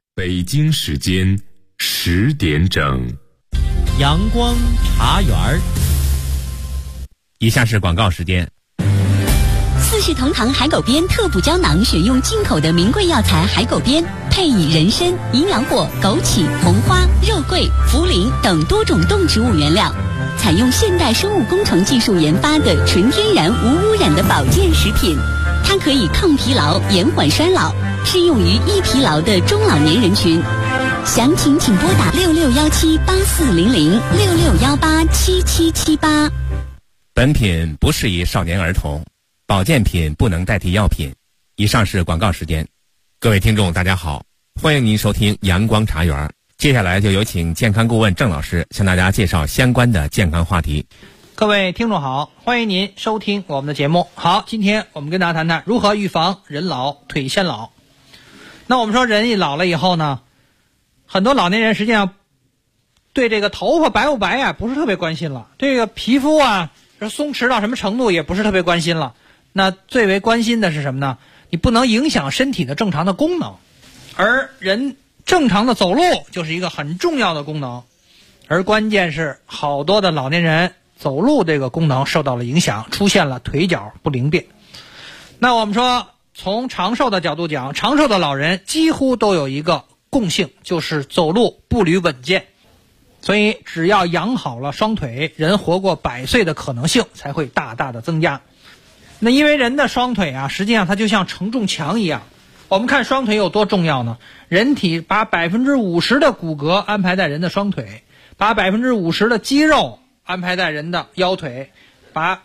北京时间10点整， 阳光茶园儿。以下是广告时间。 四世同堂海狗鞭特补胶囊选用进口的名贵药材海狗鞭，配以人参、营养果、枸杞、红花、肉桂、茯苓等多种动植物原料，采用现代生物工程技术研发的纯天然无污染的保健食品。它可以抗疲劳、延缓衰老，适用于易疲劳的中老年人群。详情请拨打6617840066187778。 本品不适宜少年儿童，保健品不能代替药品。以上是广告时间。各位听众大家好，欢迎您收听阳光茶园。接下来就有请健康顾问郑老师向大家介绍相关的健康话题。 各位听众好，欢迎您收听我们的节目。好，今天我们跟大家谈谈如何预防人老腿先老。那我们说人一老了以后呢，很多老年人实际上对这个头发白不白啊不是特别关心了，这个皮肤啊松弛到什么程度也不是特别关心了。那最为关心的是什么呢？你不能影响身体的正常的功能，而人正常的走路就是一个很重要的功能，而关键是好多的老年人走路这个功能受到了影响，出现了腿脚不灵便。那我们说从长寿的角度讲，长寿的老人几乎都有一个共性，就是走路步履稳健。所以只要养好了双腿，人活过100岁的可能性才会大大的增加。那因为人的双腿啊，实际上它就像承重墙一样。我们看双腿有多重要呢？人体把50%的骨骼安排在人的双腿，把50%的肌肉安排在人的腰腿，把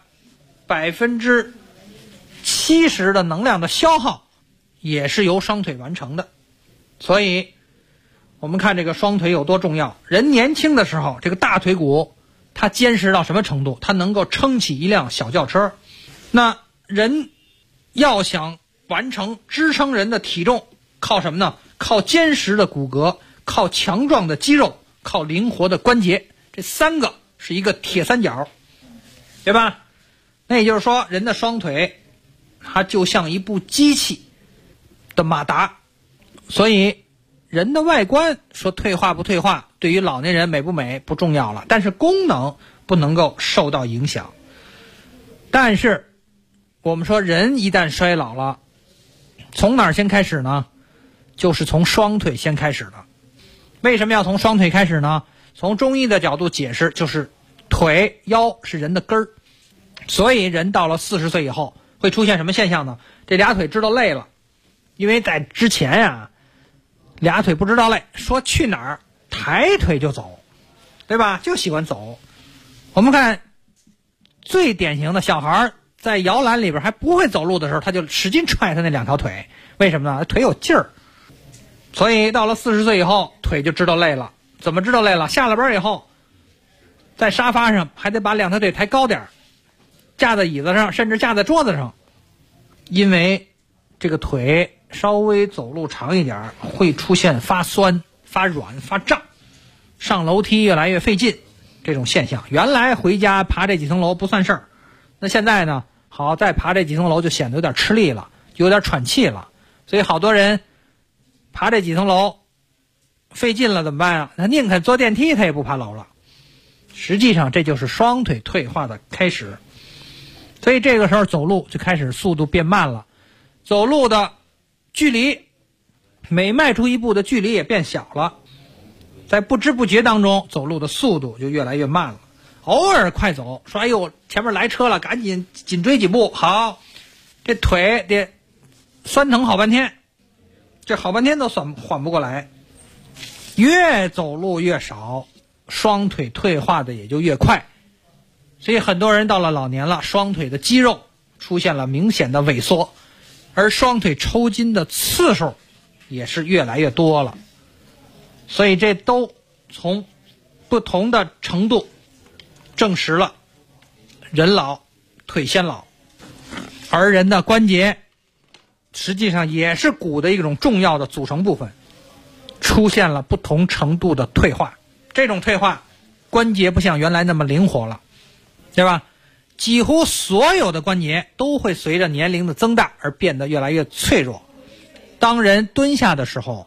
70%的能量的消耗也是由双腿完成的。所以我们看这个双腿有多重要。人年轻的时候，这个大腿骨它坚实到什么程度？它能够撑起一辆小轿车。那人要想完成支撑人的体重，靠什么呢？靠坚实的骨骼，靠强壮的肌肉，靠灵活的关节，这3个是一个铁三角，对吧？那也就是说，人的双腿它就像一部机器的马达。所以人的外观说退化不退化，对于老年人美不美不重要了，但是功能不能够受到影响。但是我们说人一旦衰老了，从哪儿先开始呢？就是从双腿先开始的。为什么要从双腿开始呢？从中医的角度解释，就是腿腰是人的根儿，所以人到了40岁以后会出现什么现象呢？这俩腿知道累了，因为在之前呀，俩腿不知道累，说去哪儿抬腿就走，对吧？就喜欢走。我们看最典型的小孩在摇篮里边还不会走路的时候，他就使劲踹他那2条腿，为什么呢？腿有劲儿。所以到了40岁以后，腿就知道累了。怎么知道累了？下了班以后，在沙发上还得把2条腿抬高点，架在椅子上，甚至架在桌子上，因为这个腿稍微走路长一点会出现发酸、发软、发胀，上楼梯越来越费劲这种现象。原来回家爬这几层楼不算事儿，那现在呢，好再爬这几层楼就显得有点吃力了，有点喘气了。所以好多人爬这几层楼费劲了怎么办啊？他宁肯坐电梯他也不爬楼了。实际上这就是双腿退化的开始。所以这个时候走路就开始速度变慢了，走路的距离每迈出一步的距离也变小了，在不知不觉当中走路的速度就越来越慢了。偶尔快走，说哎呦前面来车了，赶紧紧追几步，好，这腿得酸疼好半天，这好半天都缓不过来。越走路越少，双腿退化的也就越快。所以很多人到了老年了，双腿的肌肉出现了明显的萎缩，而双腿抽筋的次数也是越来越多了。所以这都从不同的程度证实了人老腿先老。而人的关节实际上也是骨的一种重要的组成部分，出现了不同程度的退化。这种退化，关节不像原来那么灵活了，对吧？几乎所有的关节都会随着年龄的增大而变得越来越脆弱。当人蹲下的时候，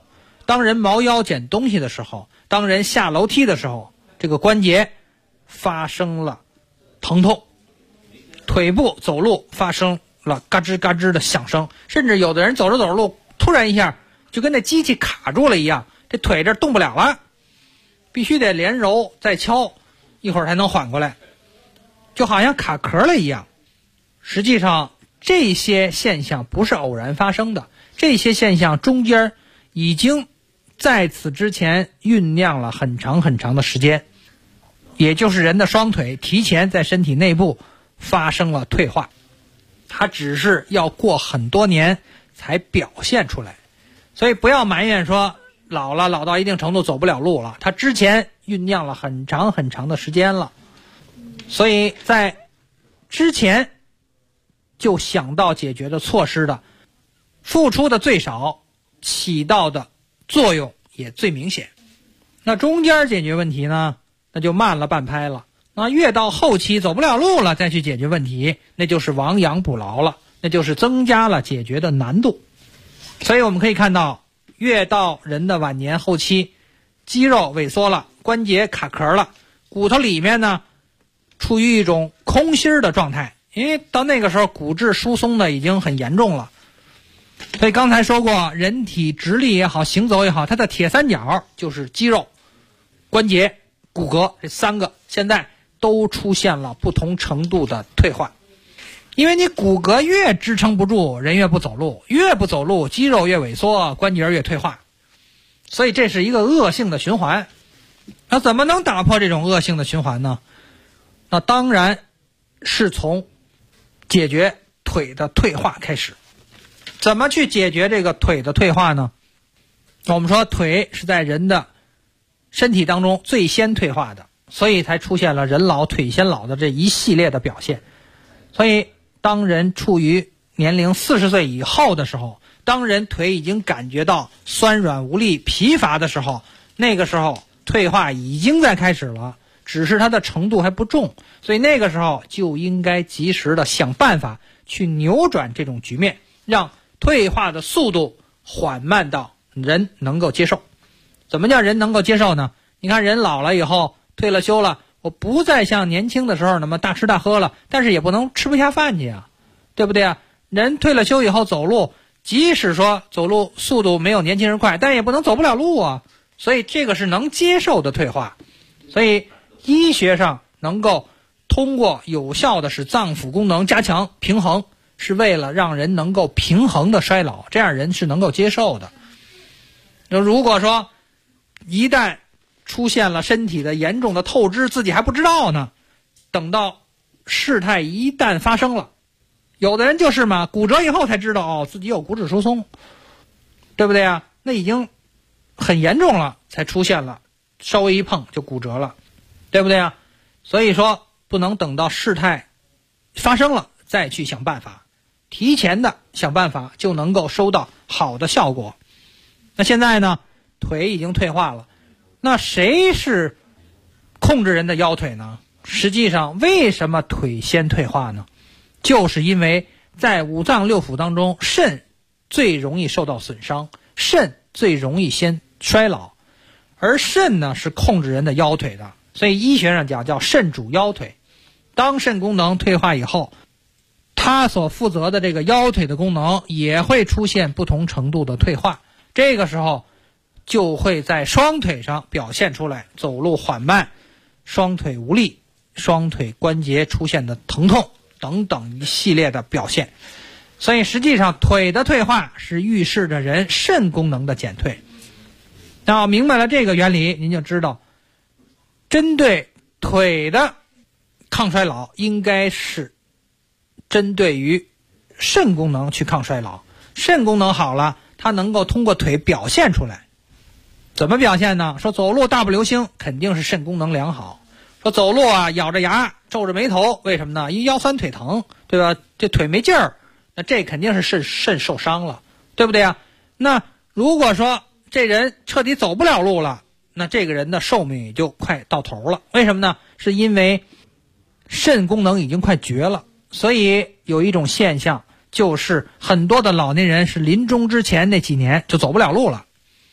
当人猫腰捡东西的时候，当人下楼梯的时候，这个关节发生了疼痛，腿部走路发生了嘎吱嘎吱的响声，甚至有的人走着走着路，突然一下就跟那机器卡住了一样，这腿这动不了了，必须得连揉再敲，一会儿才能缓过来，就好像卡壳了一样。实际上这些现象不是偶然发生的，这些现象中间已经在此之前酝酿了很长很长的时间，也就是人的双腿提前在身体内部发生了退化，它只是要过很多年才表现出来。所以不要埋怨说老到一定程度走不了路了，它之前酝酿了很长很长的时间了。所以在之前就想到解决的措施的，付出的最少，起到的作用也最明显。那中间解决问题呢，那就慢了半拍了。那越到后期走不了路了再去解决问题，那就是亡羊补牢了，那就是增加了解决的难度。所以我们可以看到，越到人的晚年后期，肌肉萎缩了，关节卡壳了，骨头里面呢处于一种空心的状态，因为到那个时候骨质疏松的已经很严重了。所以刚才说过，人体直立也好，行走也好，它的铁三角就是肌肉、关节、骨骼，这三个现在都出现了不同程度的退化。因为你骨骼越支撑不住，人越不走路，越不走路，肌肉越萎缩，关节越退化。所以这是一个恶性的循环。那怎么能打破这种恶性的循环呢？那当然是从解决腿的退化开始。怎么去解决这个腿的退化呢？我们说腿是在人的身体当中最先退化的，所以才出现了人老腿先老的这一系列的表现。所以当人处于年龄40岁以后的时候，当人腿已经感觉到酸软无力、疲乏的时候，那个时候退化已经在开始了，只是它的程度还不重，所以那个时候就应该及时的想办法去扭转这种局面，让退化的速度缓慢到人能够接受。怎么叫人能够接受呢？你看人老了以后，退了休了，我不再像年轻的时候那么大吃大喝了，但是也不能吃不下饭去啊，对不对啊？人退了休以后走路，即使说走路速度没有年轻人快，但也不能走不了路啊。所以这个是能接受的退化。所以医学上能够通过有效的使脏腑功能加强平衡，是为了让人能够平衡的衰老，这样人是能够接受的。如果说一旦出现了身体的严重的透支，自己还不知道呢，等到事态一旦发生了，有的人就是嘛，骨折以后才知道自己有骨质疏松，对不对啊？那已经很严重了，才出现了，稍微一碰就骨折了，对不对啊？所以说不能等到事态发生了再去想办法，提前的想办法就能够收到好的效果。那现在呢，腿已经退化了，那谁是控制人的腰腿呢？实际上为什么腿先退化呢？就是因为在五脏六腑当中，肾最容易受到损伤，肾最容易先衰老，而肾呢是控制人的腰腿的，所以医学上讲叫肾主腰腿。当肾功能退化以后，它所负责的这个腰腿的功能也会出现不同程度的退化，这个时候就会在双腿上表现出来，走路缓慢，双腿无力，双腿关节出现的疼痛等等一系列的表现。所以实际上腿的退化是预示着人肾功能的减退。那明白了这个原理，您就知道针对腿的抗衰老应该是针对于肾功能去抗衰老。肾功能好了，它能够通过腿表现出来。怎么表现呢？说走路大步流星，肯定是肾功能良好。说走路咬着牙皱着眉头，为什么呢？因为腰酸腿疼，对吧？这腿没劲儿，那这肯定是肾受伤了，对不对啊？那如果说这人彻底走不了路了，那这个人的寿命也就快到头了。为什么呢？是因为肾功能已经快绝了。所以有一种现象，就是很多的老年人是临终之前那几年就走不了路了。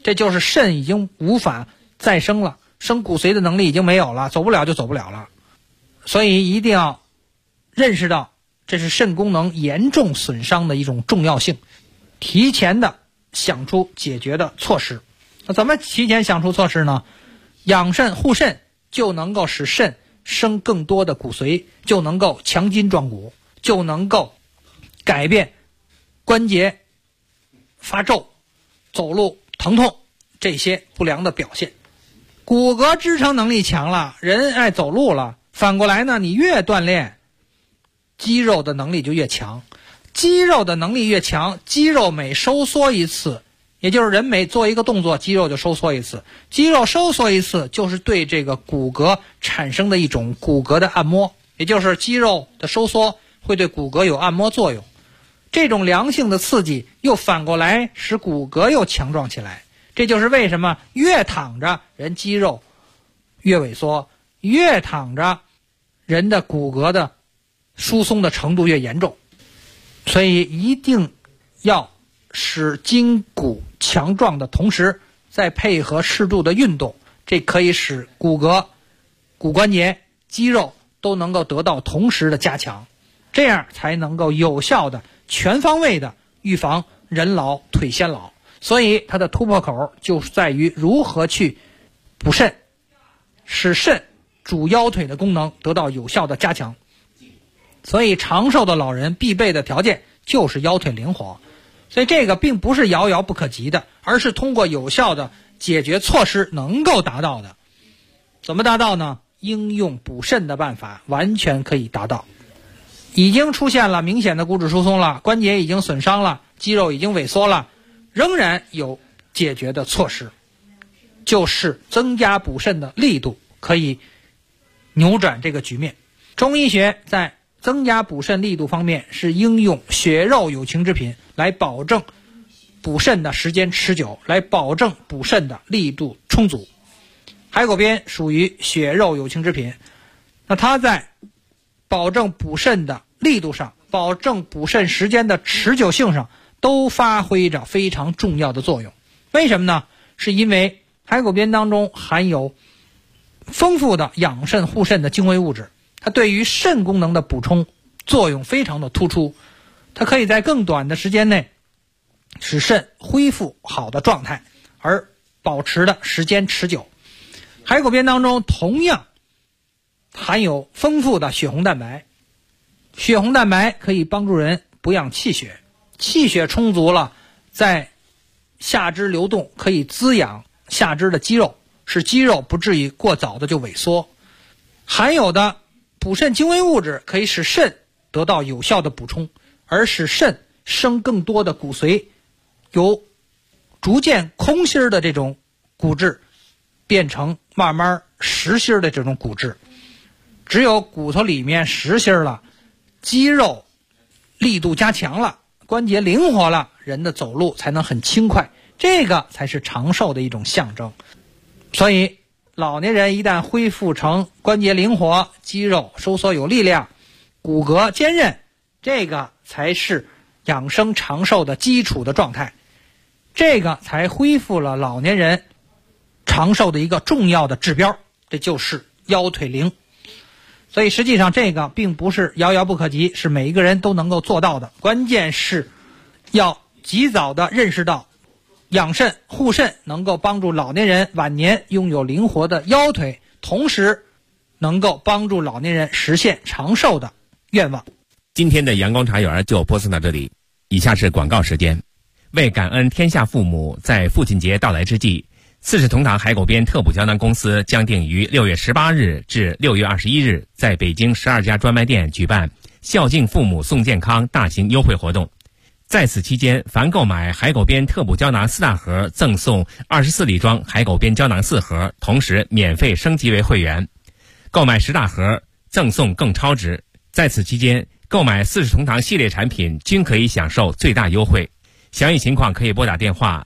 这就是肾已经无法再生了，生骨髓的能力已经没有了，走不了就走不了了。所以一定要认识到这是肾功能严重损伤的一种重要性，提前的想出解决的措施。那怎么提前想出措施呢？养肾护肾就能够使肾生更多的骨髓，就能够强筋壮骨，就能够改变关节发皱、走路疼痛这些不良的表现。骨骼支撑能力强了，人爱走路了，反过来呢，你越锻炼，肌肉的能力就越强，肌肉的能力越强，肌肉每收缩一次，也就是人每做一个动作，肌肉就收缩一次，肌肉收缩一次就是对这个骨骼产生的一种骨骼的按摩，也就是肌肉的收缩会对骨骼有按摩作用，这种良性的刺激又反过来使骨骼又强壮起来。这就是为什么越躺着人肌肉越萎缩，越躺着人的骨骼的疏松的程度越严重。所以一定要使筋骨强壮的同时，再配合适度的运动，这可以使骨骼、骨关节、肌肉都能够得到同时的加强，这样才能够有效的全方位的预防人老腿先老。所以它的突破口就在于如何去补肾，使肾主腰腿的功能得到有效的加强。所以长寿的老人必备的条件就是腰腿灵活，所以这个并不是遥遥不可及的，而是通过有效的解决措施能够达到的。怎么达到呢？应用补肾的办法完全可以达到。已经出现了明显的骨质疏松了，关节已经损伤了，肌肉已经萎缩了，仍然有解决的措施，就是增加补肾的力度，可以扭转这个局面。中医学在增加补肾力度方面是应用血肉有情之品来保证补肾的时间持久，来保证补肾的力度充足。海狗鞭属于血肉有情之品，那它在保证补肾的力度上，保证补肾时间的持久性上都发挥着非常重要的作用。为什么呢？是因为海狗鞭当中含有丰富的养肾护肾的精微物质，它对于肾功能的补充作用非常的突出，它可以在更短的时间内使肾恢复好的状态，而保持的时间持久。海狗鞭当中同样含有丰富的血红蛋白，血红蛋白可以帮助人补养气血，气血充足了，在下肢流动，可以滋养下肢的肌肉，使肌肉不至于过早的就萎缩。含有的补肾精微物质可以使肾得到有效的补充，而使肾生更多的骨髓，由逐渐空心的这种骨质变成慢慢实心的这种骨质。只有骨头里面实心了，肌肉力度加强了，关节灵活了，人的走路才能很轻快，这个才是长寿的一种象征。所以老年人一旦恢复成关节灵活，肌肉收缩有力量，骨骼坚韧，这个才是养生长寿的基础的状态，这个才恢复了老年人长寿的一个重要的指标，这就是腰腿灵。所以实际上这个并不是遥遥不可及，是每一个人都能够做到的，关键是要及早的认识到养肾护肾能够帮助老年人晚年拥有灵活的腰腿，同时能够帮助老年人实现长寿的愿望。 今天的阳光茶园就播送到这里，以下是广告时间。为感恩天下父母，在父亲节到来之际，四世同堂海狗鞭特补胶囊公司将定于6月18日至6月21日在北京12家专卖店举办孝敬父母送健康大型优惠活动。在此期间，凡购买海狗鞭特补胶囊4大盒，赠送24粒装海狗鞭胶囊4盒，同时免费升级为会员。购买10大盒，赠送更超值。在此期间，购买四世同堂系列产品均可以享受最大优惠。详细情况可以拨打电话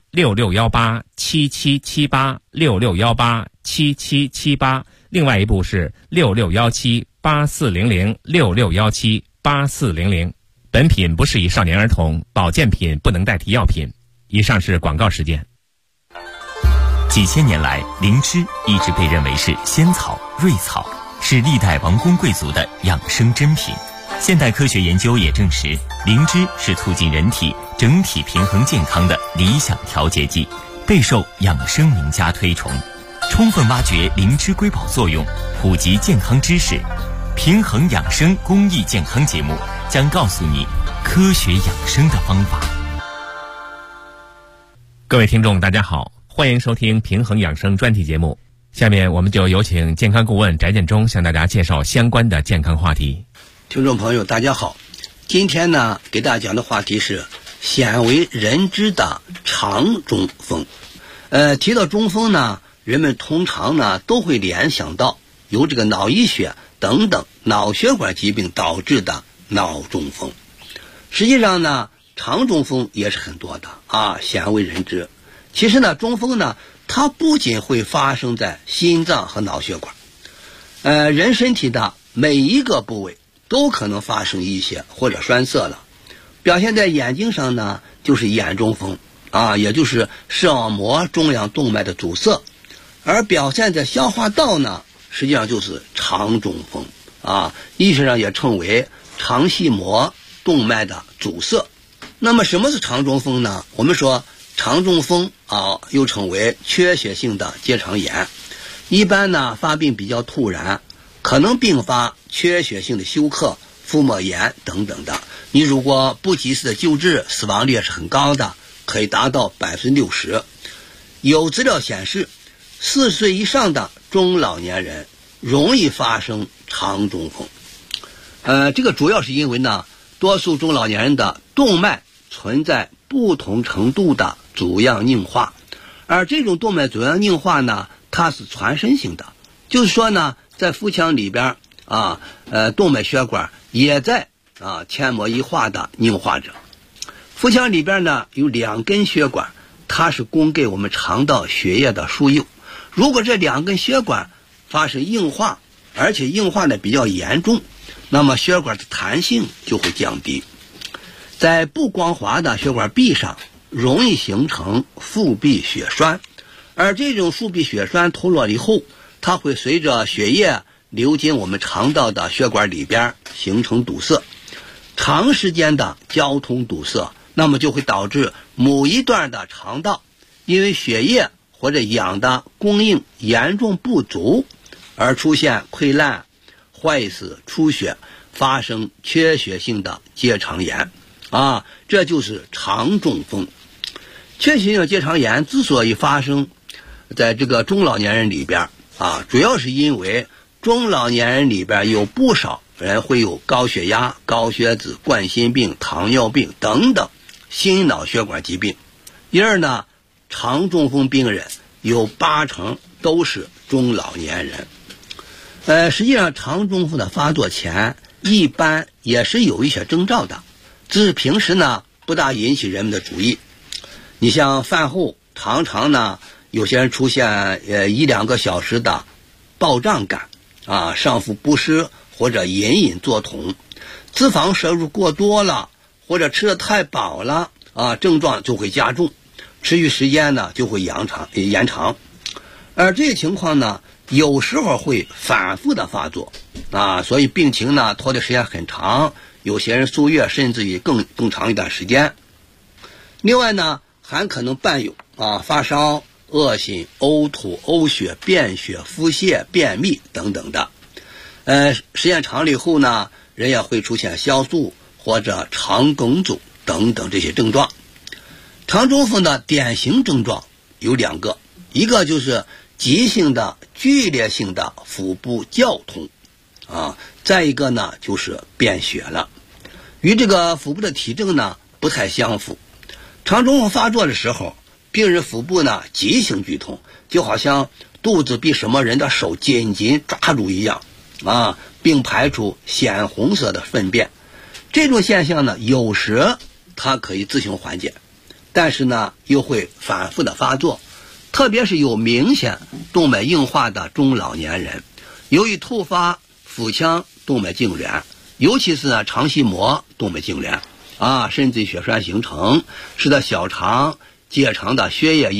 66187778 66187778，另外一部是66178400 66178400。本品不适宜少年儿童，保健品不能代替药品。以上是广告时间。 几千年来，灵芝一直被认为是仙草、瑞草，是历代王公贵族的养生珍品。现代科学研究也证实，灵芝是促进人体整体平衡健康的理想调节剂，备受养生名家推崇。充分挖掘灵芝瑰宝作用，普及健康知识，平衡养生公益健康节目将告诉你科学养生的方法。 各位听众大家好，欢迎收听平衡养生专题节目。下面我们就有请健康顾问翟建中向大家介绍相关的健康话题。 听众朋友大家好，今天呢给大家讲的话题是鲜为人知的肠中风。提到中风呢，人们通常呢都会联想到由这个脑溢血等等脑血管疾病导致的脑中风。实际上呢，肠中风也是很多的鲜为人知。其实呢，中风呢它不仅会发生在心脏和脑血管，人身体的每一个部位都可能发生溢血或者栓塞了。表现在眼睛上呢，就是眼中风也就是视网膜中央动脉的阻塞；而表现在消化道呢，实际上就是肠中风医学上也称为肠系膜动脉的阻塞。那么什么是肠中风呢？我们说肠中风又称为缺血性的结肠炎，一般呢发病比较突然，可能并发缺血性的休克、腹膜炎等等的。你如果不及时的救治，死亡率是很高的，可以达到60%。有资料显示，40岁以上的中老年人容易发生肠中风。这个主要是因为呢，多数中老年人的动脉存在不同程度的阻样硬化，而这种动脉阻样硬化呢，它是全身性的，就是说呢，在腹腔里边动脉血管也在纤膜异化的硬化着。腹腔里边呢有2根血管，它是供给我们肠道血液的输油。如果这2根血管发生硬化，而且硬化的比较严重，那么血管的弹性就会降低，在不光滑的血管壁上容易形成腹壁血栓，而这种腹壁血栓脱落以后，它会随着血液流进我们肠道的血管里边形成堵塞。长时间的交通堵塞，那么就会导致某一段的肠道因为血液或者氧的供应严重不足而出现溃烂、坏死、出血，发生缺血性的结肠炎这就是肠中风。缺血性结肠炎之所以发生在这个中老年人里边主要是因为中老年人里边有不少人会有高血压、高血脂、冠心病、糖尿病等等心脑血管疾病。因而呢，肠中风病人有80%都是中老年人。实际上肠中风的发作前一般也是有一些征兆的，只是平时呢不大引起人们的注意。你像饭后常常呢有些人出现1-2个小时的暴胀感上腹不适或者隐隐作痛，脂肪摄入过多了或者吃得太饱了症状就会加重，持续时间呢就会延长。而这些情况呢有时候会反复的发作所以病情呢拖的时间很长，有些人数月甚至于更长一段时间。另外呢还可能伴有发烧、恶心、呕吐、呕血、便血、腹泻、便秘等等的。时间长了以后呢，人也会出现消瘦或者肠梗阻等等这些症状。肠中风的典型症状有2个，一个就是急性的剧烈性的腹部绞痛再一个呢就是便血了。与这个腹部的体征呢不太相符。肠中风发作的时候，病人腹部呢急性剧痛，就好像肚子被什么人的手紧紧抓住一样并排出鲜红色的粪便。这种现象呢有时它可以自行缓解，但是呢又会反复的发作，特别是有明显动脉硬化的中老年人，由于突发腹腔动脉痉挛，尤其是肠系膜动脉痉挛甚至血栓形成，使得小肠、结肠的血液样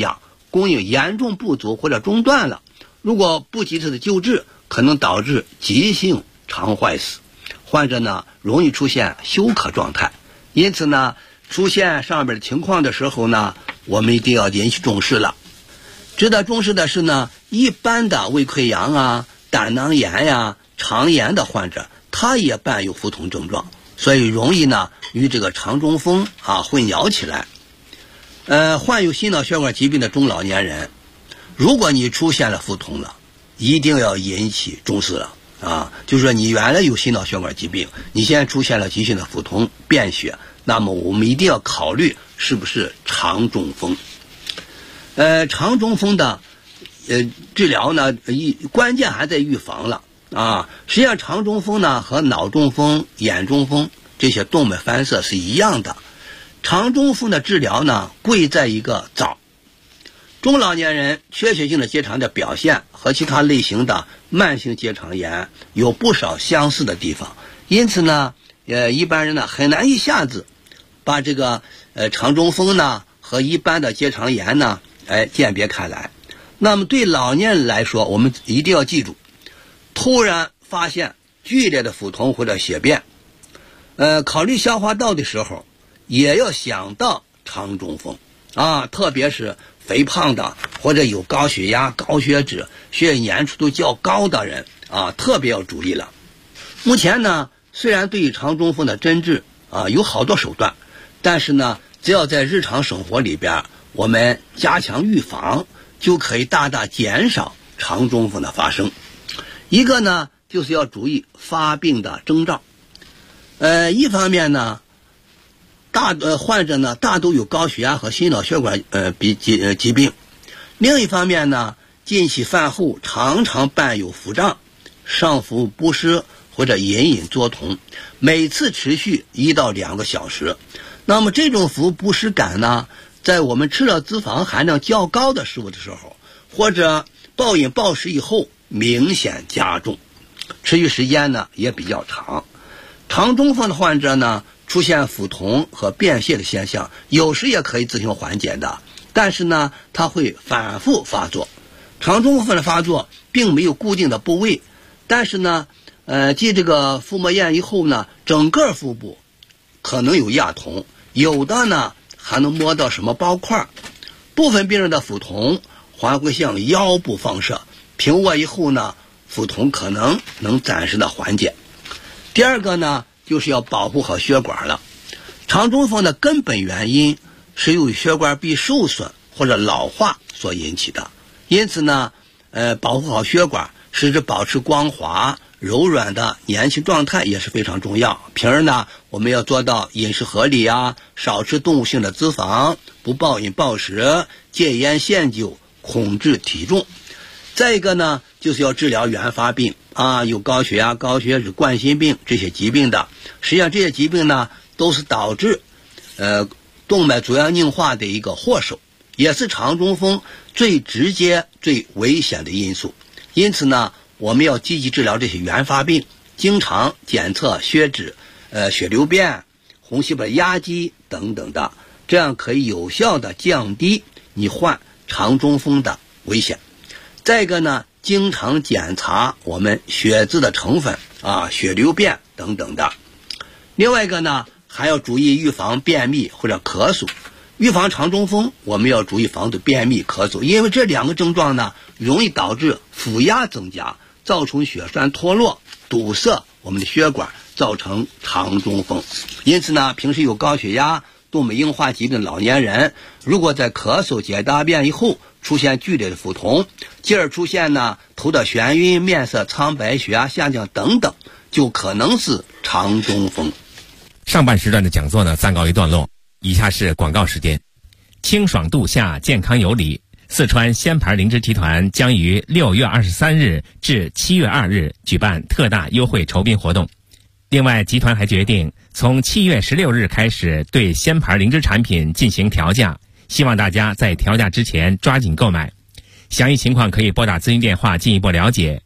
供应严重不足或者中断了，如果不及时的救治，可能导致急性肠坏死，患者呢容易出现休克状态。因此呢，出现上面的情况的时候呢，我们一定要引起重视了。值得重视的是呢，一般的胃溃疡啊、胆囊炎呀、肠炎的患者，他也伴有腹痛症状，所以容易呢与这个肠中风混淆起来。患有心脑血管疾病的中老年人，如果你出现了腹痛了，一定要引起重视了就是说你原来有心脑血管疾病，你现在出现了急性的腹痛、便血，那么我们一定要考虑是不是肠中风。肠中风的治疗呢，关键还在预防了实际上肠中风呢和脑中风、眼中风这些动脉翻塞是一样的。肠中风的治疗呢，贵在一个早。中老年人缺血性的结肠的表现和其他类型的慢性结肠炎有不少相似的地方，因此呢，一般人呢很难一下子把这个肠中风呢和一般的结肠炎呢鉴别开来。那么对老年人来说，我们一定要记住，突然发现剧烈的腹痛或者血便，考虑消化道的时候，也要想到肠中风特别是肥胖的或者有高血压、高血脂、血液粘稠度较高的人特别要注意了。目前呢，虽然对于肠中风的诊治有好多手段，但是呢，只要在日常生活里边我们加强预防，就可以大大减少肠中风的发生。一个呢，就是要注意发病的征兆。一方面呢，患者呢大都有高血压和心脑血管疾病。另一方面呢，近期饭后常常伴有腹胀、上腹不适或者隐隐作痛，每次持续1到2个小时。那么这种腹部不适感呢，在我们吃了脂肪含量较高的食物的时候，或者暴饮暴食以后明显加重，持续时间呢也比较长。肠中风的患者呢，出现腹痛和便泻的现象，有时也可以自行缓解的，但是呢，它会反复发作。肠中风的发作并没有固定的部位，但是呢，继这个腹膜炎以后呢，整个腹部可能有压痛，有的呢还能摸到什么包块。部分病人的腹痛还会向腰部放射，平卧以后呢，腹痛可能暂时的缓解。第二个呢，就是要保护好血管了。肠中风的根本原因是由于血管壁受损或者老化所引起的，因此呢，保护好血管，使之保持光滑、柔软的年轻状态也是非常重要。平时呢，我们要做到饮食合理少吃动物性的脂肪，不暴饮暴食，戒烟限酒，控制体重。再一个呢，就是要治疗原发病有高血压、高血脂、冠心病这些疾病的。实际上这些疾病呢，都是导致动脉粥样硬化的一个祸首，也是肠中风最直接、最危险的因素。因此呢，我们要积极治疗这些原发病，经常检测血脂、血流变、红细胞压积等等的，这样可以有效的降低你患肠中风的危险。再一个呢，经常检查我们血脂的成分血流变等等的。另外一个呢，还要注意预防便秘或者咳嗽。预防肠中风，我们要注意防止便秘、咳嗽，因为这两个症状呢，容易导致腹压增加，造成血栓脱落，堵塞我们的血管，造成肠中风。因此呢，平时有高血压、动脉硬化疾病的老年人，如果在咳嗽、解大便以后出现剧烈的腹痛，继而出现呢头的眩晕、面色苍白、血压下降等等，就可能是肠中风。 上半时段的讲座呢暂告一段落，以下是广告时间。清爽度夏，健康有理。四川鲜牌灵芝集团将于6月23日至7月2日举办特大优惠筹宾活动。另外，集团还决定从7月16日开始对鲜牌灵芝产品进行调价，希望大家在调价之前抓紧购买。详细情况可以拨打咨询电话进一步了解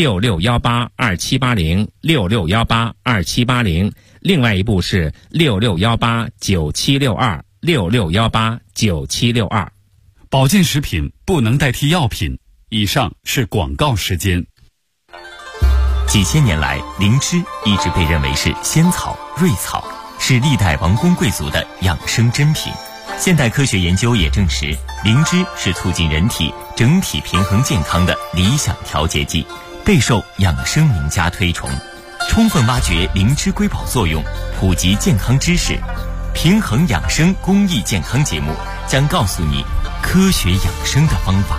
，66182780，66182780，另外一部是66189762，66189762。 保健食品不能代替药品。以上是广告时间。 几千年来，灵芝一直被认为是仙草、瑞草，是历代王公贵族的养生珍品。现代科学研究也证实，灵芝是促进人体整体平衡健康的理想调节剂，备受养生名家推崇。充分挖掘灵芝瑰宝作用，普及健康知识，平衡养生公益健康节目将告诉你科学养生的方法。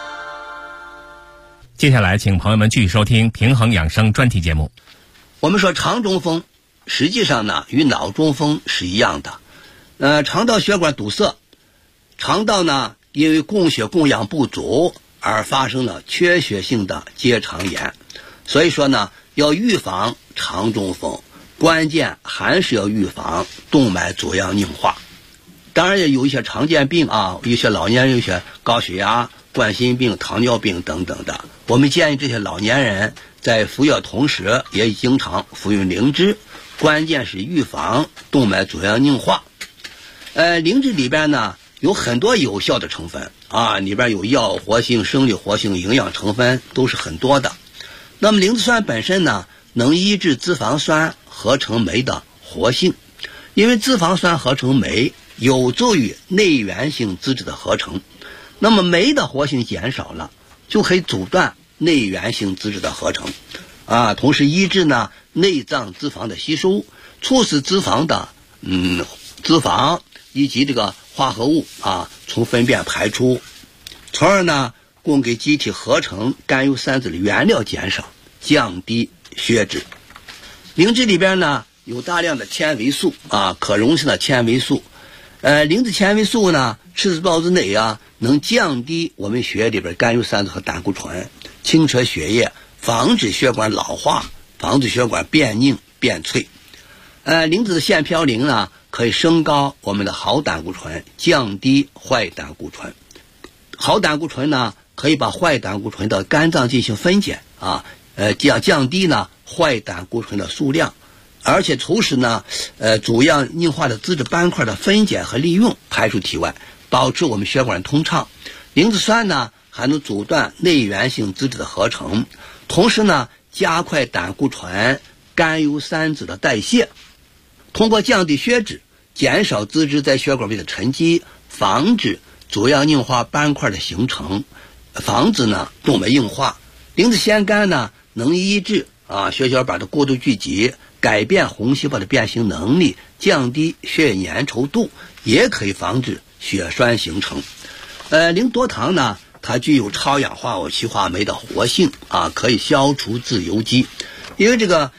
接下来请朋友们继续收听平衡养生专题节目。 我们说肠中风实际上呢与脑中风是一样的，肠道血管堵塞，肠道呢因为供血供氧不足而发生了缺血性的结肠炎。所以说呢，要预防肠中风，关键还是要预防动脉粥样硬化。当然也有一些常见病啊，有些老年人有些高血压、冠心病、糖尿病等等的，我们建议这些老年人在服药同时也经常服用灵芝，关键是预防动脉粥样硬化。灵芝里边呢有很多有效的成分啊，里边有药活性、生理活性、营养成分都是很多的。那么灵芝酸本身呢能抑制脂肪酸合成酶的活性，因为脂肪酸合成酶有助于内源性脂质的合成，那么酶的活性减少了，就可以阻断内源性脂质的合成啊，同时抑制呢内脏脂肪的吸收，促使脂肪的脂肪以及这个化合物啊从粪便排出，从而呢供给机体合成甘油三酯的原料减少，降低血脂。灵芝里边呢有大量的纤维素啊，可溶性的纤维素。灵芝纤维素呢吃至包之内啊，能降低我们血液里边甘油三酯和胆固醇，清澈血液，防止血管老化，防止血管变硬变脆。灵芝的腺嘌呤呢可以升高我们的好胆固醇，降低坏胆固醇。好胆固醇呢可以把坏胆固醇到肝脏进行分解啊，降低呢坏胆固醇的数量，而且促使呢粥样硬化的脂质斑块的分解和利用排出体外，保持我们血管通畅。灵芝酸呢还能阻断内源性脂质的合成，同时呢加快胆固醇、甘油三酯的代谢，通过降低血脂，减少脂质在血管内的沉积，防止粥样硬化斑块的形成，防止呢动脉硬化。灵芝酰苷呢能抑制血小板的过度聚集，改变红细胞的变形能力，降低血液粘稠度，也可以防止血栓形成。灵多糖呢它具有超氧化物歧化酶的活性啊，可以消除自由基。因为这个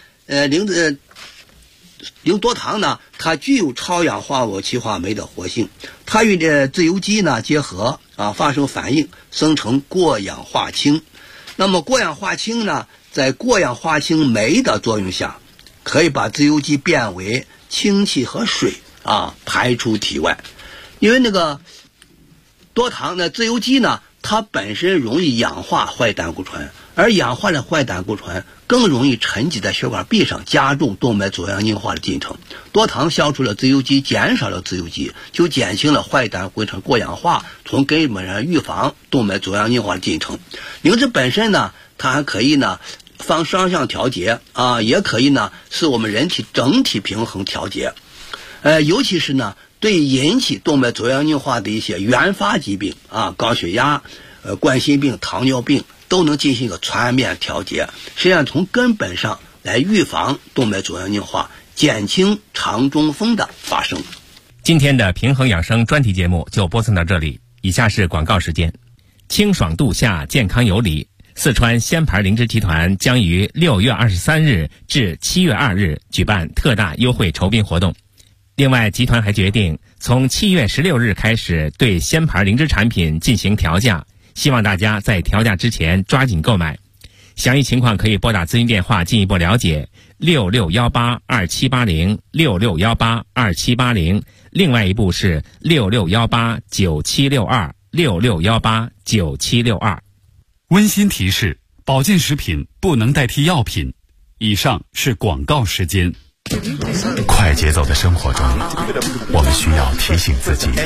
灵多糖呢它具有超氧化物歧化酶的活性，它与自由基呢结合啊，发生反应，生成过氧化氢。那么过氧化氢呢在过氧化氢酶的作用下，可以把自由基变为氢气和水啊，排出体外。因为那个多糖呢自由基呢它本身容易氧化坏胆固醇，而氧化的坏胆固醇更容易沉积在血管壁上，加重动脉粥样硬化的进程。多糖消除了自由基，减少了自由基，就减轻了坏胆固醇过氧化，从根本上预防动脉粥样硬化的进程。灵芝本身呢它还可以呢防双向调节啊，也可以呢使我们人体整体平衡调节。尤其是呢对引起动脉粥样硬化的一些原发疾病啊，高血压、冠心病、糖尿病都能进行一个全面调节，实际上从根本上来预防动脉粥样硬化，减轻肠中风的发生。 今天的平衡养生专题节目就播送到这里，以下是广告时间。清爽度夏，健康有理。四川仙牌灵芝集团将于6月23日至7月2日举办特大优惠酬宾活动。另外，集团还决定从7月16日开始对仙牌灵芝产品进行调价，希望大家在调价之前抓紧购买。详细情况可以拨打咨询电话进一步了解，66182780 66182780，另外一部是66189762 66189762。 温馨提示：保健食品不能代替药品。以上是广告时间。 快节奏的生活中，我们需要提醒自己